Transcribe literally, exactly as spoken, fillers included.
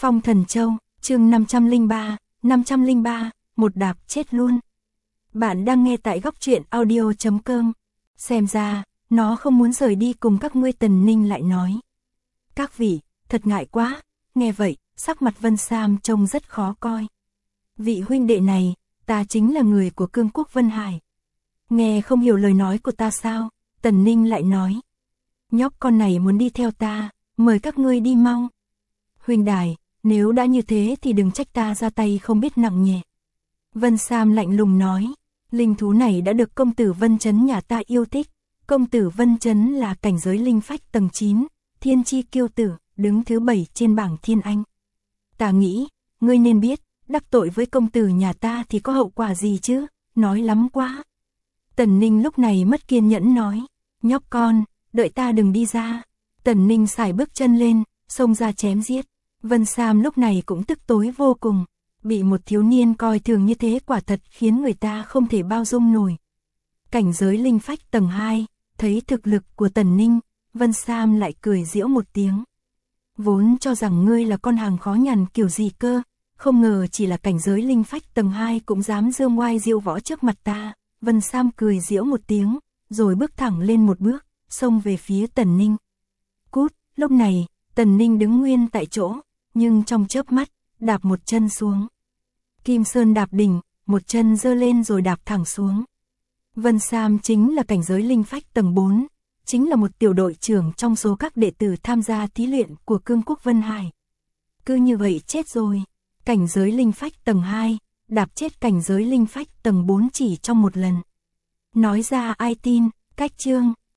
Phong Thần Châu, chương năm trăm lẻ ba, năm trăm lẻ ba, một đạp chết luôn. Bạn đang nghe tại góc truyện audio chấm com. Xem ra, nó không muốn rời đi cùng các ngươi. Tần Ninh lại nói. Các vị, thật ngại quá. Nghe vậy, sắc mặt Vân Sam trông rất khó coi. Vị huynh đệ này, ta chính là người của Cương Quốc Vân Hải. Nghe không hiểu lời nói của ta sao? Tần Ninh lại nói. Nhóc con này muốn đi theo ta, mời các ngươi đi mau. Huynh đài, nếu đã như thế thì đừng trách ta ra tay không biết nặng nhẹ. Vân Sam lạnh lùng nói. Linh thú này đã được công tử Vân Chấn nhà ta yêu thích. Công tử Vân Chấn là cảnh giới linh phách tầng chín, thiên chi kiêu tử, đứng thứ bảy trên bảng thiên anh. Ta nghĩ, ngươi nên biết, đắc tội với công tử nhà ta thì có hậu quả gì chứ, nói lắm quá. Tần Ninh lúc này mất kiên nhẫn nói. Nhóc con, đợi ta đừng đi ra. Tần Ninh xài bước chân lên, xông ra chém giết. Vân Sam lúc này cũng tức tối vô cùng. Bị một thiếu niên coi thường như thế quả thật khiến người ta không thể bao dung nổi. Cảnh giới linh phách tầng hai, thấy thực lực của Tần Ninh, Vân Sam lại cười giễu một tiếng. Vốn cho rằng ngươi là con hàng khó nhằn kiểu gì cơ, không ngờ chỉ là cảnh giới linh phách tầng hai cũng dám dương ngoai diêu võ trước mặt ta. Vân Sam cười giễu một tiếng, rồi bước thẳng lên một bước, xông về phía Tần Ninh. Cút, lúc này, Tần Ninh đứng nguyên tại chỗ, nhưng trong chớp mắt, đạp một chân xuống. Kim Sơn đạp đỉnh, một chân giơ lên rồi đạp thẳng xuống. Vân Sam chính là cảnh giới linh phách tầng bốn, chính là một tiểu đội trưởng trong số các đệ tử tham gia thí luyện của Cương Quốc Vân Hải. Cứ như vậy chết rồi, cảnh giới linh phách tầng hai, đạp chết cảnh giới linh phách tầng bốn chỉ trong một lần. Nói ra ai tin, cách chương.